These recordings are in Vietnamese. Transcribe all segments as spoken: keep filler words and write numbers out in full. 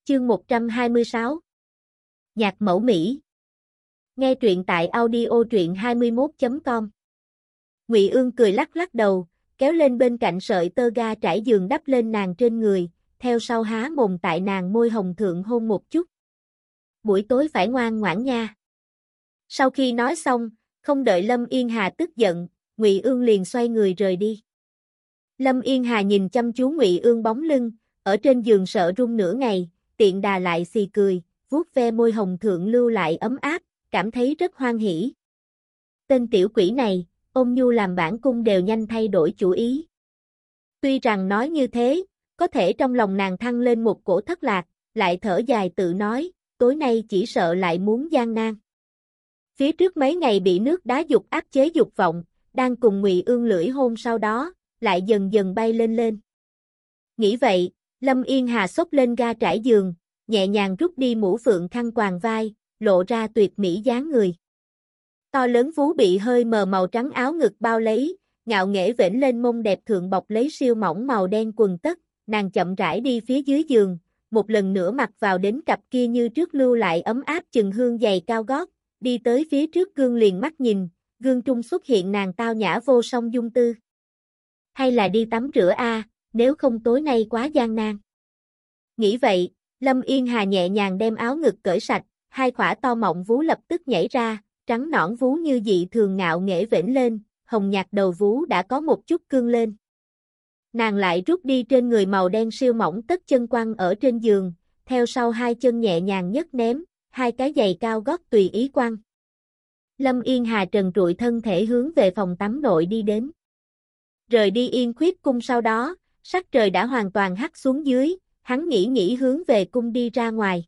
Chương một trăm hai mươi sáu. Nhạc mẫu Mỹ. Nghe truyện tại audio truyện hai mươi mốt chấm com. Ngụy Ương cười lắc lắc đầu, kéo lên bên cạnh sợi tơ ga trải giường đắp lên nàng trên người, theo sau há mồm tại nàng môi hồng thượng hôn một chút. Buổi tối phải ngoan ngoãn nha. Sau khi nói xong, không đợi Lâm Yên Hà tức giận, Ngụy Ương liền xoay người rời đi. Lâm Yên Hà nhìn chăm chú Ngụy Ương bóng lưng, ở trên giường sợ run nửa ngày, tiện đà lại xì cười, vuốt ve môi hồng thượng lưu lại ấm áp, cảm thấy rất hoan hỉ. Tên tiểu quỷ này, ôn nhu làm bản cung đều nhanh thay đổi chủ ý. Tuy rằng nói như thế, có thể trong lòng nàng thăng lên một cổ thất lạc, lại thở dài tự nói, tối nay chỉ sợ lại muốn gian nan. Phía trước mấy ngày bị nước đá dục áp chế dục vọng, đang cùng Ngụy Ương lưỡi hôn sau đó, lại dần dần bay lên lên. Nghĩ vậy, Lâm Yên Hà xốc lên ga trải giường, nhẹ nhàng rút đi mũ phượng khăn quàng vai, lộ ra tuyệt mỹ dáng người. To lớn vú bị hơi mờ màu trắng áo ngực bao lấy, ngạo nghễ vểnh lên mông đẹp thượng bọc lấy siêu mỏng màu đen quần tất, nàng chậm rãi đi phía dưới giường, một lần nữa mặc vào đến cặp kia như trước lưu lại ấm áp chừng hương giày cao gót, đi tới phía trước gương liền mắt nhìn, gương trung xuất hiện nàng tao nhã vô song dung tư. Hay là đi tắm rửa a, nếu không tối nay quá gian nan. Nghĩ vậy, Lâm Yên Hà nhẹ nhàng đem áo ngực cởi sạch, hai khỏa to mọng vú lập tức nhảy ra, trắng nõn vú như dị thường ngạo nghễ vểnh lên, hồng nhạt đầu vú đã có một chút cương lên. Nàng lại rút đi trên người màu đen siêu mỏng tất chân quăng ở trên giường, theo sau hai chân nhẹ nhàng nhấc ném, hai cái giày cao gót tùy ý quăng. Lâm Yên Hà trần trụi thân thể hướng về phòng tắm nội đi đến. Rời đi Yên Khuyết cung sau đó, sắc trời đã hoàn toàn hắt xuống dưới, hắn nghĩ nghĩ hướng về cung đi ra ngoài.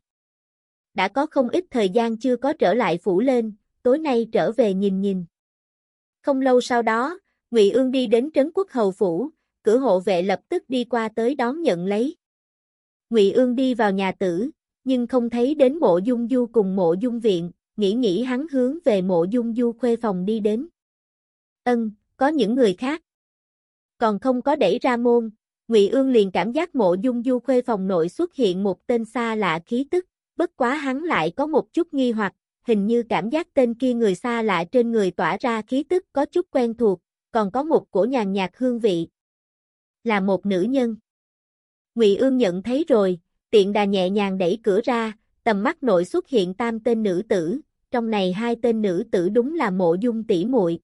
Đã có không ít thời gian chưa có trở lại phủ lên, tối nay trở về nhìn nhìn. Không lâu sau đó, Ngụy Ương đi đến Trấn Quốc Hầu phủ, cửa hộ vệ lập tức đi qua tới đón nhận lấy. Ngụy Ương đi vào nhà tử, nhưng không thấy đến Mộ Dung Du cùng Mộ Dung Viện, nghĩ nghĩ hắn hướng về Mộ Dung Du khuê phòng đi đến. Ân, có những người khác. Còn không có đẩy ra môn, Ngụy Ương liền cảm giác Mộ Dung Du khuê phòng nội xuất hiện một tên xa lạ khí tức, bất quá hắn lại có một chút nghi hoặc, hình như cảm giác tên kia người xa lạ trên người tỏa ra khí tức có chút quen thuộc, còn có một cổ nhàn nhạt hương vị. Là một nữ nhân. Ngụy Ương nhận thấy rồi, tiện đà nhẹ nhàng đẩy cửa ra, tầm mắt nội xuất hiện tam tên nữ tử, trong này hai tên nữ tử đúng là Mộ Dung tỷ muội.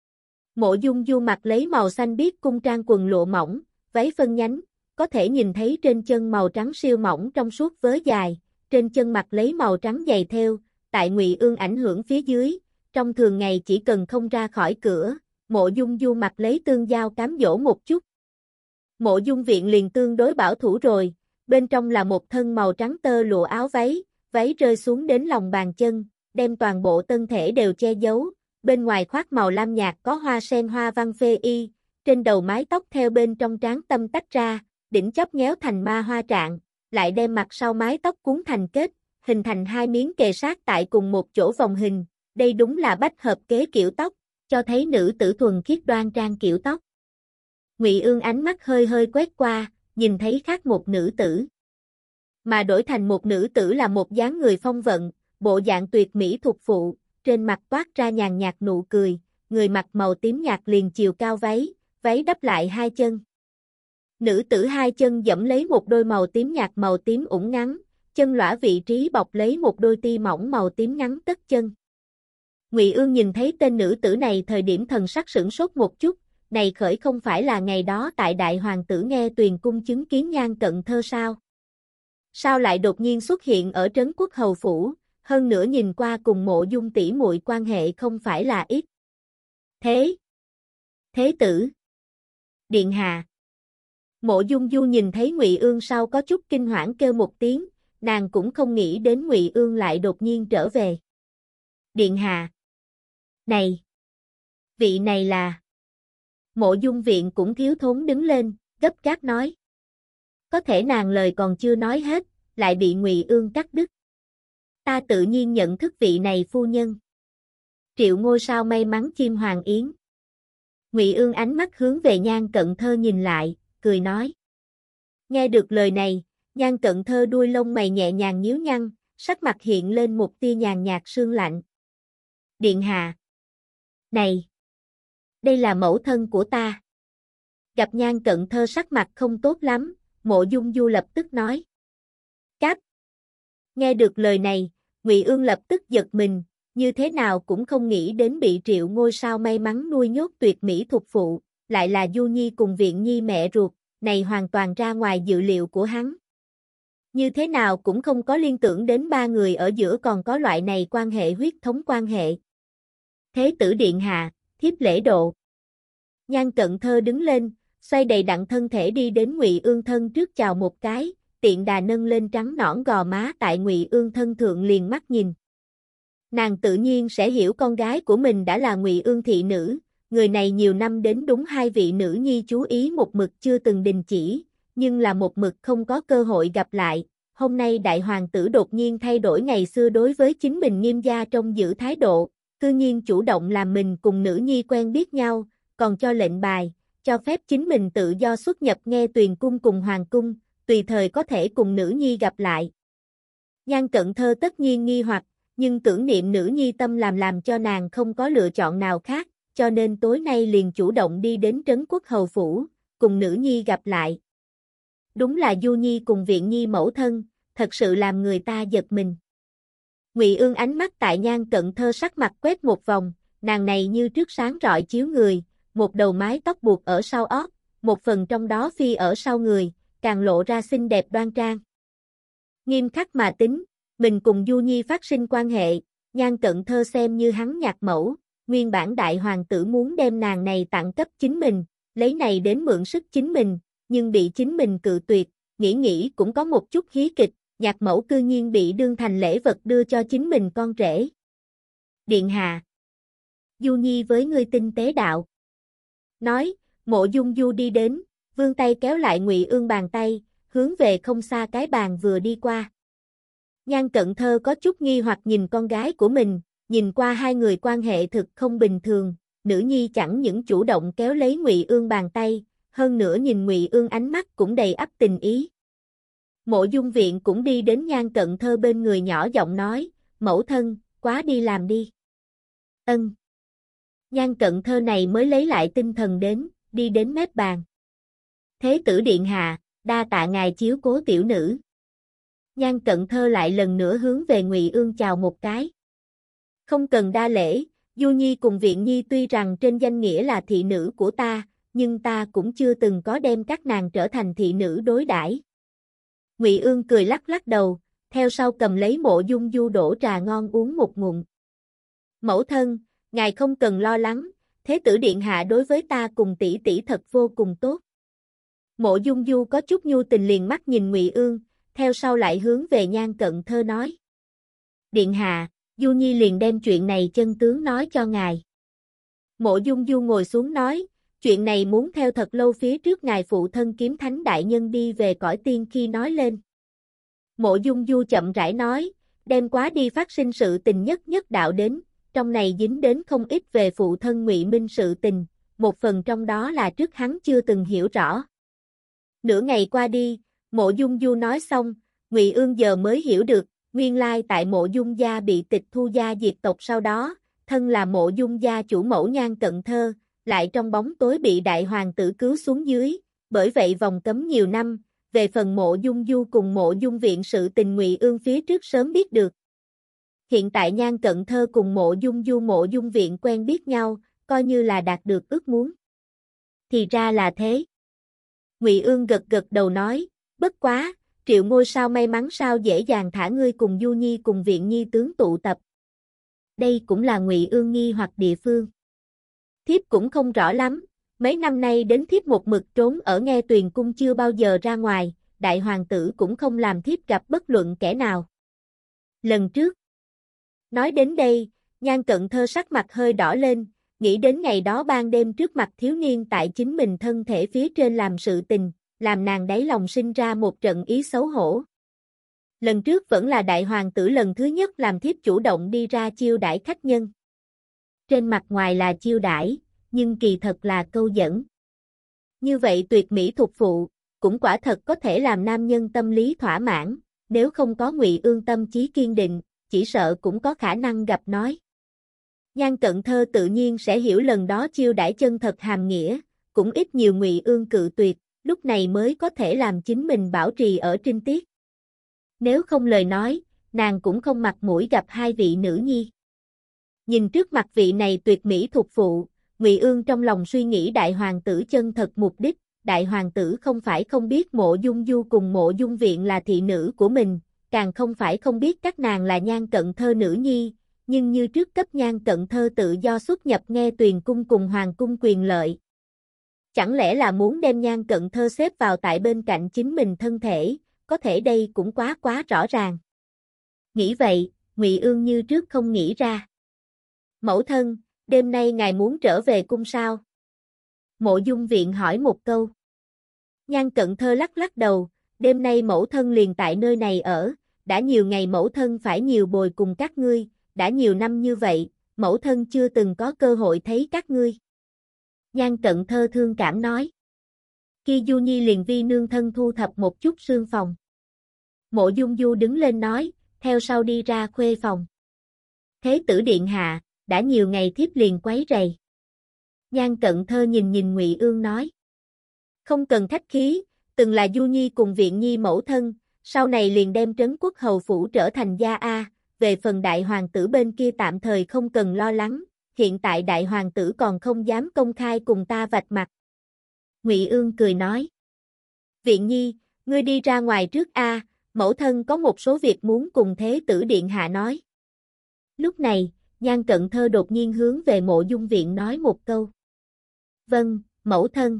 Mộ Dung Du mặc lấy màu xanh biếc cung trang quần lụa mỏng, váy phân nhánh, có thể nhìn thấy trên chân màu trắng siêu mỏng trong suốt vớ dài, trên chân mặc lấy màu trắng giày thêu, tại Ngụy Ương ảnh hưởng phía dưới, trong thường ngày chỉ cần không ra khỏi cửa, Mộ Dung Du mặc lấy tương giao cám dỗ một chút. Mộ Dung Viện liền tương đối bảo thủ rồi, bên trong là một thân màu trắng tơ lụa áo váy, váy rơi xuống đến lòng bàn chân, đem toàn bộ thân thể đều che giấu, bên ngoài khoác màu lam nhạt có hoa sen hoa văn phê y, trên đầu mái tóc theo bên trong trán tâm tách ra, đỉnh chóp nhéo thành ma hoa trạng, lại đem mặt sau mái tóc cuốn thành kết, hình thành hai miếng kề sát tại cùng một chỗ vòng hình, đây đúng là bách hợp kế kiểu tóc, cho thấy nữ tử thuần khiết đoan trang kiểu tóc. Ngụy Ương ánh mắt hơi hơi quét qua, nhìn thấy khác một nữ tử. Mà đổi thành một nữ tử là một dáng người phong vận, bộ dạng tuyệt mỹ thuộc phụ, trên mặt toát ra nhàn nhạt nụ cười, người mặc màu tím nhạt liền chiều cao váy, váy đắp lại hai chân. Nữ tử hai chân dẫm lấy một đôi màu tím nhạt màu tím ủng ngắn, chân lõa vị trí bọc lấy một đôi ti mỏng màu tím ngắn tất chân. Ngụy Ương nhìn thấy tên nữ tử này thời điểm thần sắc sửng sốt một chút, này khởi không phải là ngày đó tại Đại Hoàng tử nghe Tuyền cung chứng kiến Nhan Cận Thơ sao? Sao lại đột nhiên xuất hiện ở Trấn Quốc Hầu phủ, hơn nữa nhìn qua cùng Mộ Dung tỷ muội quan hệ không phải là ít. Thế, Thế tử, Điện hạ. Mộ Dung Du nhìn thấy Ngụy Ương sau có chút kinh hoảng kêu một tiếng, nàng cũng không nghĩ đến Ngụy Ương lại đột nhiên trở về. Điện hạ. Này, vị này là. Mộ Dung Viện cũng thiếu thốn đứng lên, gấp gáp nói. Có thể nàng lời còn chưa nói hết, lại bị Ngụy Ương cắt đứt. Ta tự nhiên nhận thức vị này phu nhân. Triệu ngôi sao may mắn chim hoàng yến. Ngụy Ương ánh mắt hướng về Nhan Cận Thơ nhìn lại, cười nói. Nghe được lời này, Nhan Cận Thơ đuôi lông mày nhẹ nhàng nhíu nhăn, sắc mặt hiện lên một tia nhàn nhạt sương lạnh. Điện hạ. Này! Đây là mẫu thân của ta. Gặp Nhan Cận Thơ sắc mặt không tốt lắm, Mộ Dung Du lập tức nói. Cáp! Nghe được lời này, Ngụy Ương lập tức giật mình, như thế nào cũng không nghĩ đến bị Triệu ngôi sao may mắn nuôi nhốt tuyệt mỹ thục phụ, lại là Du Nhi cùng Viện Nhi mẹ ruột, này hoàn toàn ra ngoài dự liệu của hắn. Như thế nào cũng không có liên tưởng đến ba người ở giữa còn có loại này quan hệ huyết thống quan hệ. Thế tử điện hạ, thiếp lễ độ. Nhan Cận Thơ đứng lên, xoay đầy đặn thân thể đi đến Ngụy Ương thân trước chào một cái, tiện đà nâng lên trắng nõn gò má tại Ngụy Ương thân thượng liền mắt nhìn. Nàng tự nhiên sẽ hiểu con gái của mình đã là Ngụy Ương thị nữ, người này nhiều năm đến đúng hai vị nữ nhi chú ý một mực chưa từng đình chỉ, nhưng là một mực không có cơ hội gặp lại. Hôm nay đại hoàng tử đột nhiên thay đổi ngày xưa đối với chính mình nghiêm gia trong giữ thái độ, cư nhiên chủ động làm mình cùng nữ nhi quen biết nhau, còn cho lệnh bài, cho phép chính mình tự do xuất nhập nghe Tuyền cung cùng hoàng cung, tùy thời có thể cùng nữ nhi gặp lại. Nhan Cận Thơ tất nhiên nghi hoặc, nhưng tưởng niệm nữ nhi tâm làm làm cho nàng không có lựa chọn nào khác, cho nên tối nay liền chủ động đi đến Trấn Quốc hầu phủ, cùng nữ nhi gặp lại. Đúng là Du Nhi cùng Viện Nhi mẫu thân, thật sự làm người ta giật mình. Ngụy Ương ánh mắt tại Nhan Cận Thơ sắc mặt quét một vòng, nàng này như trước sáng rọi chiếu người, một đầu mái tóc buộc ở sau ót, một phần trong đó phi ở sau người, càng lộ ra xinh đẹp đoan trang. Nghiêm khắc mà tính, mình cùng Du Nhi phát sinh quan hệ, Nhan Cận Thơ xem như hắn nhạc mẫu, nguyên bản đại hoàng tử muốn đem nàng này tặng cấp chính mình, lấy này đến mượn sức chính mình, nhưng bị chính mình cự tuyệt, nghĩ nghĩ cũng có một chút hí kịch, nhạc mẫu cư nhiên bị đương thành lễ vật đưa cho chính mình con rể. Điện hạ. Du Nhi với ngươi tinh tế đạo. Nói, Mộ Dung Du đi đến, vươn tay kéo lại Ngụy Ương bàn tay, hướng về không xa cái bàn vừa đi qua. Nhan Cận Thơ có chút nghi hoặc nhìn con gái của mình, nhìn qua hai người quan hệ thực không bình thường, nữ nhi chẳng những chủ động kéo lấy Ngụy Ương bàn tay, hơn nữa nhìn Ngụy Ương ánh mắt cũng đầy ắp tình ý. Mộ Dung Viện cũng đi đến Nhan Cận Thơ bên người nhỏ giọng nói, mẫu thân, quá đi làm đi. Ân. Nhan Cận Thơ này mới lấy lại tinh thần đến, đi đến mép bàn. Thế tử điện hạ, đa tạ ngài chiếu cố tiểu nữ. Nhan Cận Thơ lại lần nữa hướng về Ngụy Ương chào một cái. Không cần đa lễ, Du Nhi cùng Viện Nhi tuy rằng trên danh nghĩa là thị nữ của ta, nhưng ta cũng chưa từng có đem các nàng trở thành thị nữ đối đãi. Ngụy Ương cười lắc lắc đầu, theo sau cầm lấy Mộ Dung Du đổ trà ngon uống một ngụm. Mẫu thân, ngài không cần lo lắng, thế tử điện hạ đối với ta cùng tỷ tỷ thật vô cùng tốt. Mộ Dung Du có chút nhu tình liền mắt nhìn Ngụy Ương, theo sau lại hướng về Nhan Cận Thơ nói. Điện hạ, Du Nhi liền đem chuyện này chân tướng nói cho ngài. Mộ Dung Du ngồi xuống nói, chuyện này muốn theo thật lâu phía trước ngài phụ thân Kiếm Thánh đại nhân đi về cõi tiên khi nói lên. Mộ Dung Du chậm rãi nói, đem quá đi phát sinh sự tình nhất nhất đạo đến, trong này dính đến không ít về phụ thân Ngụy Minh sự tình, một phần trong đó là trước hắn chưa từng hiểu rõ. Nửa ngày qua đi, Mộ Dung Du nói xong, Ngụy Ương giờ mới hiểu được, nguyên lai tại Mộ Dung gia bị tịch thu gia diệt tộc sau đó, thân là Mộ Dung gia chủ mẫu Nhan Cận Thơ, lại trong bóng tối bị đại hoàng tử cứu xuống dưới, bởi vậy vòng cấm nhiều năm, về phần Mộ Dung Du cùng Mộ Dung Viện sự tình Ngụy Ương phía trước sớm biết được. Hiện tại Nhan Cận Thơ cùng Mộ Dung Du Mộ Dung Viện quen biết nhau, coi như là đạt được ước muốn. Thì ra là thế. Ngụy Ương gật gật đầu nói, bất quá, Triệu ngôi sao may mắn sao dễ dàng thả ngươi cùng Du Nhi cùng Viện Nhi tướng tụ tập. Đây cũng là Ngụy Ương nghi hoặc địa phương. Thiếp cũng không rõ lắm, mấy năm nay đến thiếp một mực trốn ở Nghe Tuyền cung chưa bao giờ ra ngoài, đại hoàng tử cũng không làm thiếp gặp bất luận kẻ nào. Lần trước. Nói đến đây, Nhan Cận Thơ sắc mặt hơi đỏ lên, nghĩ đến ngày đó ban đêm trước mặt thiếu niên tại chính mình thân thể phía trên làm sự tình, làm nàng đáy lòng sinh ra một trận ý xấu hổ. Lần trước vẫn là đại hoàng tử lần thứ nhất làm thiếp chủ động đi ra chiêu đãi khách nhân. Trên mặt ngoài là chiêu đãi, nhưng kỳ thật là câu dẫn. Như vậy tuyệt mỹ thục phụ, cũng quả thật có thể làm nam nhân tâm lý thỏa mãn, nếu không có Ngụy Ương tâm chí kiên định, chỉ sợ cũng có khả năng gặp nói. Nhan Cận Thơ tự nhiên sẽ hiểu lần đó chiêu đãi chân thật hàm nghĩa, cũng ít nhiều Ngụy Ương cự tuyệt, lúc này mới có thể làm chính mình bảo trì ở trinh tiết. Nếu không lời nói, nàng cũng không mặt mũi gặp hai vị nữ nhi. Nhìn trước mặt vị này tuyệt mỹ thuộc phụ, Ngụy Ương trong lòng suy nghĩ đại hoàng tử chân thật mục đích, đại hoàng tử không phải không biết Mộ Dung Du cùng Mộ Dung Viện là thị nữ của mình, càng không phải không biết các nàng là Nhan Cận Thơ nữ nhi, nhưng như trước cấp Nhan Cận Thơ tự do xuất nhập nghe Tuyền cung cùng hoàng cung quyền lợi. Chẳng lẽ là muốn đem Nhan Cận Thơ xếp vào tại bên cạnh chính mình thân thể, có thể đây cũng quá quá rõ ràng. Nghĩ vậy, Ngụy Ương như trước không nghĩ ra. Mẫu thân, đêm nay ngài muốn trở về cung sao? Mộ Dung Viện hỏi một câu. Nhan Cận Thơ lắc lắc đầu, đêm nay mẫu thân liền tại nơi này ở, đã nhiều ngày mẫu thân phải nhiều bồi cùng các ngươi, đã nhiều năm như vậy, mẫu thân chưa từng có cơ hội thấy các ngươi. Nhan Cận Thơ thương cảm nói. Khi Du Nhi liền vi nương thân thu thập một chút sương phòng. Mộ Dung Du đứng lên nói, theo sau đi ra khuê phòng. Thế tử điện hạ, đã nhiều ngày thiếp liền quấy rầy. Nhan Cận Thơ nhìn nhìn Ngụy Ương nói. Không cần khách khí, từng là Du Nhi cùng Viện Nhi mẫu thân, sau này liền đem Trấn Quốc hầu phủ trở thành gia A, về phần đại hoàng tử bên kia tạm thời không cần lo lắng, hiện tại đại hoàng tử còn không dám công khai cùng ta vạch mặt. Ngụy Ương cười nói. Viện Nhi, ngươi đi ra ngoài trước A, mẫu thân có một số việc muốn cùng thế tử điện hạ nói. Lúc này, Nhan Cận Thơ đột nhiên hướng về Mộ Dung Viện nói một câu. Vâng, mẫu thân.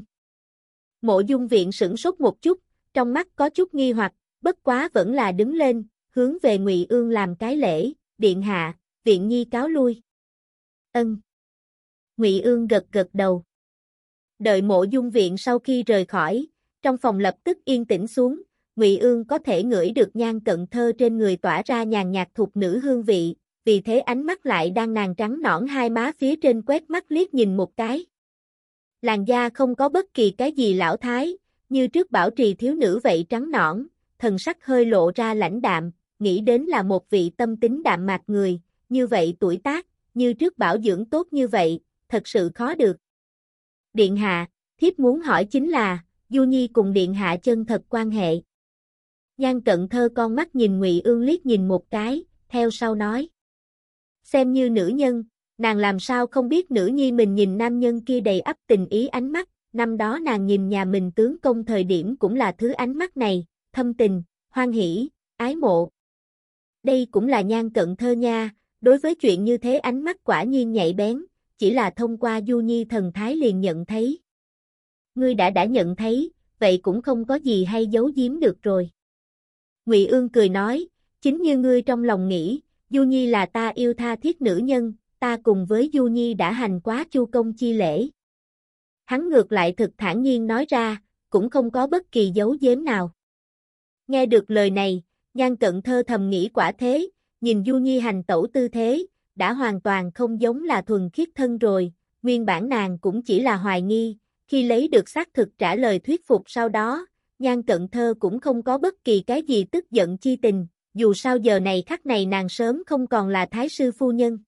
Mộ Dung Viện sửng sốt một chút, trong mắt có chút nghi hoặc, bất quá vẫn là đứng lên, hướng về Ngụy Ương làm cái lễ, điện hạ, Viện Nhi cáo lui. Ân. Ngụy Ương gật gật đầu. Đợi Mộ Dung Viện sau khi rời khỏi, trong phòng lập tức yên tĩnh xuống, Ngụy Ương có thể ngửi được Nhan Cận Thơ trên người tỏa ra nhàn nhạt thục nữ hương vị, vì thế ánh mắt lại đang nàng trắng nõn hai má phía trên quét mắt liếc nhìn một cái. Làn da không có bất kỳ cái gì lão thái, như trước bảo trì thiếu nữ vậy trắng nõn, thần sắc hơi lộ ra lãnh đạm, nghĩ đến là một vị tâm tính đạm mạc người, như vậy tuổi tác, như trước bảo dưỡng tốt như vậy, thật sự khó được. Điện hạ, thiếp muốn hỏi chính là, Du Nhi cùng điện hạ chân thật quan hệ. Nhan Cận Thơ con mắt nhìn Ngụy Ương liếc nhìn một cái, theo sau nói. Xem như nữ nhân, nàng làm sao không biết nữ nhi mình nhìn nam nhân kia đầy ắp tình ý ánh mắt, năm đó nàng nhìn nhà mình tướng công thời điểm cũng là thứ ánh mắt này, thâm tình, hoan hỷ, ái mộ. Đây cũng là Nhan Cận Thơ nha, đối với chuyện như thế ánh mắt quả nhiên nhạy bén, chỉ là thông qua Du Nhi thần thái liền nhận thấy. Ngươi đã đã nhận thấy, vậy cũng không có gì hay giấu giếm được rồi. Ngụy Ương cười nói, chính như ngươi trong lòng nghĩ, Du Nhi là ta yêu tha thiết nữ nhân, ta cùng với Du Nhi đã hành quá chu công chi lễ. Hắn ngược lại thực thản nhiên nói ra, cũng không có bất kỳ giấu giếm nào. Nghe được lời này, Nhan Cận Thơ thầm nghĩ quả thế, nhìn Du Nhi hành tẩu tư thế, đã hoàn toàn không giống là thuần khiết thân rồi, nguyên bản nàng cũng chỉ là hoài nghi, khi lấy được xác thực trả lời thuyết phục sau đó, Nhan Cận Thơ cũng không có bất kỳ cái gì tức giận chi tình, dù sao giờ này khắc này nàng sớm không còn là thái sư phu nhân.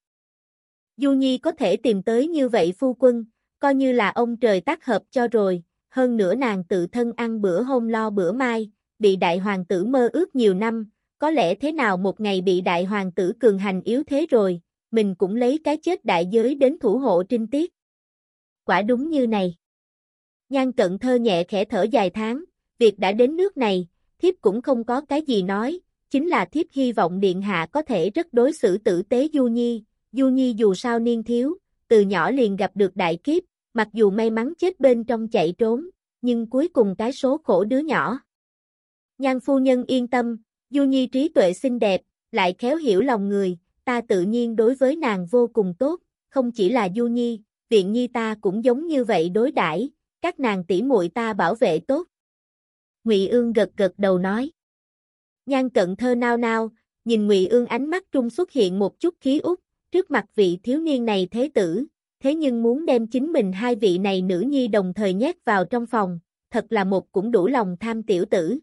Du Nhi có thể tìm tới như vậy phu quân, coi như là ông trời tác hợp cho rồi, hơn nữa nàng tự thân ăn bữa hôm lo bữa mai, bị đại hoàng tử mơ ước nhiều năm, có lẽ thế nào một ngày bị đại hoàng tử cường hành yếu thế rồi, mình cũng lấy cái chết đại giới đến thủ hộ trinh tiết. Quả đúng như này. Nhan Cận Thơ nhẹ khẽ thở dài tháng, việc đã đến nước này, thiếp cũng không có cái gì nói, chính là thiếp hy vọng điện hạ có thể rất đối xử tử tế Du Nhi, Du Nhi dù sao niên thiếu, từ nhỏ liền gặp được đại kiếp, mặc dù may mắn chết bên trong chạy trốn, nhưng cuối cùng cái số khổ đứa nhỏ. Nhan phu nhân yên tâm, Du Nhi trí tuệ xinh đẹp, lại khéo hiểu lòng người, ta tự nhiên đối với nàng vô cùng tốt, không chỉ là Du Nhi, Viện Nhi ta cũng giống như vậy đối đãi, các nàng tỷ muội ta bảo vệ tốt. Ngụy Ương gật gật đầu nói. Nhan Cận Thơ nao nao, nhìn Ngụy Ương ánh mắt trung xuất hiện một chút khí út, trước mặt vị thiếu niên này thế tử, thế nhưng muốn đem chính mình hai vị này nữ nhi đồng thời nhét vào trong phòng, thật là một cũng đủ lòng tham tiểu tử.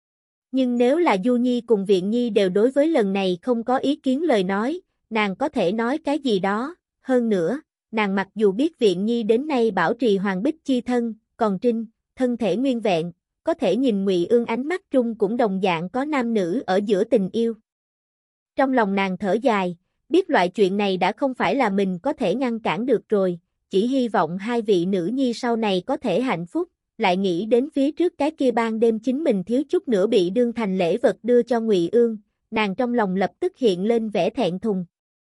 Nhưng nếu là Du Nhi cùng Viện Nhi đều đối với lần này không có ý kiến lời nói, nàng có thể nói cái gì đó, hơn nữa, nàng mặc dù biết Viện Nhi đến nay bảo trì hoàng bích chi thân, còn Trinh, thân thể nguyên vẹn, có thể nhìn Ngụy Ương ánh mắt trung cũng đồng dạng có nam nữ ở giữa tình yêu. Trong lòng nàng thở dài, biết loại chuyện này đã không phải là mình có thể ngăn cản được rồi, chỉ hy vọng hai vị nữ nhi sau này có thể hạnh phúc, lại nghĩ đến phía trước cái kia ban đêm chính mình thiếu chút nữa bị đương thành lễ vật đưa cho Ngụy Ương, nàng trong lòng lập tức hiện lên vẻ thẹn thùng.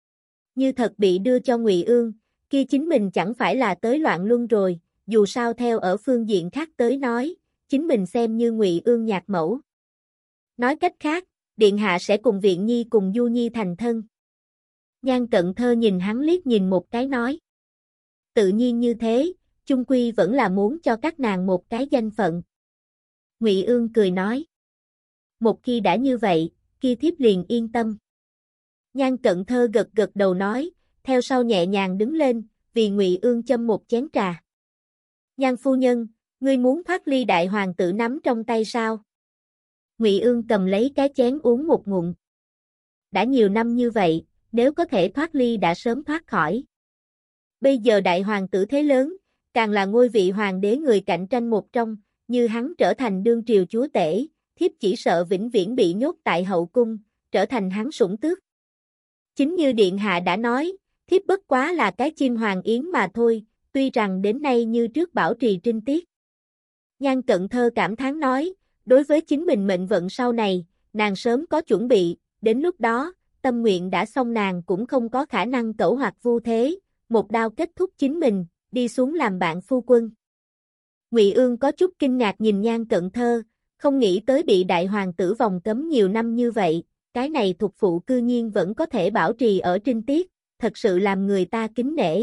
Như thật bị đưa cho Ngụy Ương, kia chính mình chẳng phải là tới loạn luân rồi, dù sao theo ở phương diện khác tới nói, chính mình xem như Ngụy Ương nhạc mẫu. Nói cách khác, Điện Hạ sẽ cùng Viện Nhi cùng Du Nhi thành thân. Nhan Cận Thơ nhìn hắn liếc nhìn một cái nói. Tự nhiên như thế, chung quy vẫn là muốn cho các nàng một cái danh phận. Ngụy Ương cười nói. Một khi đã như vậy, kia thiếp liền yên tâm. Nhan Cận Thơ gật gật đầu nói, theo sau nhẹ nhàng đứng lên, vì Ngụy Ương châm một chén trà. Nhan phu nhân, ngươi muốn thoát ly đại hoàng tử nắm trong tay sao? Ngụy Ương cầm lấy cái chén uống một ngụm. Đã nhiều năm như vậy, nếu có thể thoát ly đã sớm thoát khỏi. Bây giờ đại hoàng tử thế lớn, càng là ngôi vị hoàng đế người cạnh tranh một trong, như hắn trở thành đương triều chúa tể, thiếp chỉ sợ vĩnh viễn bị nhốt tại hậu cung, trở thành hắn sủng tước. Chính như Điện Hạ đã nói, thiếp bất quá là cái chim hoàng yến mà thôi, tuy rằng đến nay như trước bảo trì trinh tiết. Nhan Cận Thơ cảm thán nói, đối với chính mình mệnh vận sau này, nàng sớm có chuẩn bị, đến lúc đó, tâm nguyện đã xong nàng cũng không có khả năng cẩu hoặc vu thế, một đao kết thúc chính mình, đi xuống làm bạn phu quân. Ngụy Ương có chút kinh ngạc nhìn Nhan Cận Thơ, không nghĩ tới bị đại hoàng tử vòng cấm nhiều năm như vậy, cái này thục phụ cư nhiên vẫn có thể bảo trì ở trinh tiết, thật sự làm người ta kính nể.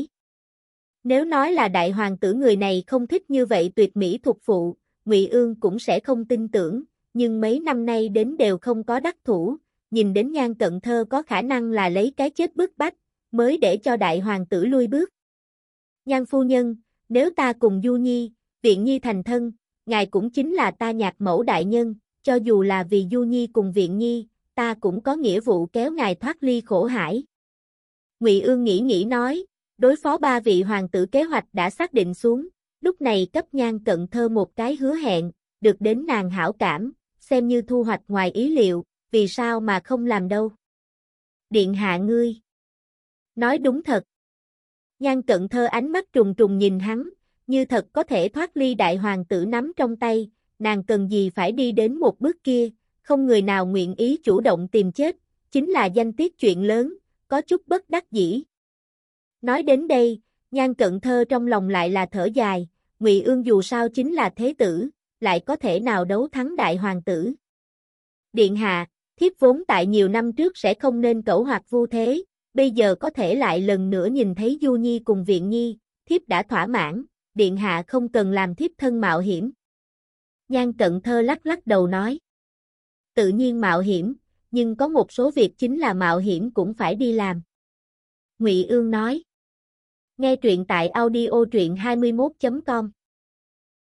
Nếu nói là đại hoàng tử người này không thích như vậy tuyệt mỹ thục phụ, Ngụy Ương cũng sẽ không tin tưởng, nhưng mấy năm nay đến đều không có đắc thủ, nhìn đến Nhan Cận Thơ có khả năng là lấy cái chết bức bách, mới để cho đại hoàng tử lui bước. Nhan phu nhân, nếu ta cùng Du Nhi, Viện Nhi thành thân, ngài cũng chính là ta nhạc mẫu đại nhân, cho dù là vì Du Nhi cùng Viện Nhi, ta cũng có nghĩa vụ kéo ngài thoát ly khổ hải. Ngụy Ương nghĩ nghĩ nói, đối phó ba vị hoàng tử kế hoạch đã xác định xuống, lúc này cấp Nhan Cận Thơ một cái hứa hẹn, được đến nàng hảo cảm, xem như thu hoạch ngoài ý liệu, vì sao mà không làm đâu. Điện hạ ngươi. Nói đúng thật. Nhan Cận Thơ ánh mắt trùng trùng nhìn hắn, như thật có thể thoát ly đại hoàng tử nắm trong tay, nàng cần gì phải đi đến một bước kia, không người nào nguyện ý chủ động tìm chết, chính là danh tiết chuyện lớn, có chút bất đắc dĩ. Nói đến đây, Nhan Cận Thơ trong lòng lại là thở dài, Ngụy Ương dù sao chính là thế tử, lại có thể nào đấu thắng đại hoàng tử. Điện hạ, thiếp vốn tại nhiều năm trước sẽ không nên cẩu hoặc vu thế, bây giờ có thể lại lần nữa nhìn thấy Du Nhi cùng Viện Nhi, thiếp đã thỏa mãn, điện hạ không cần làm thiếp thân mạo hiểm. Nhan Cận Thơ lắc lắc đầu nói. Tự nhiên mạo hiểm, nhưng có một số việc chính là mạo hiểm cũng phải đi làm. Ngụy Ương nói. Nghe truyện tại audio truyện hai mươi mốt chấm com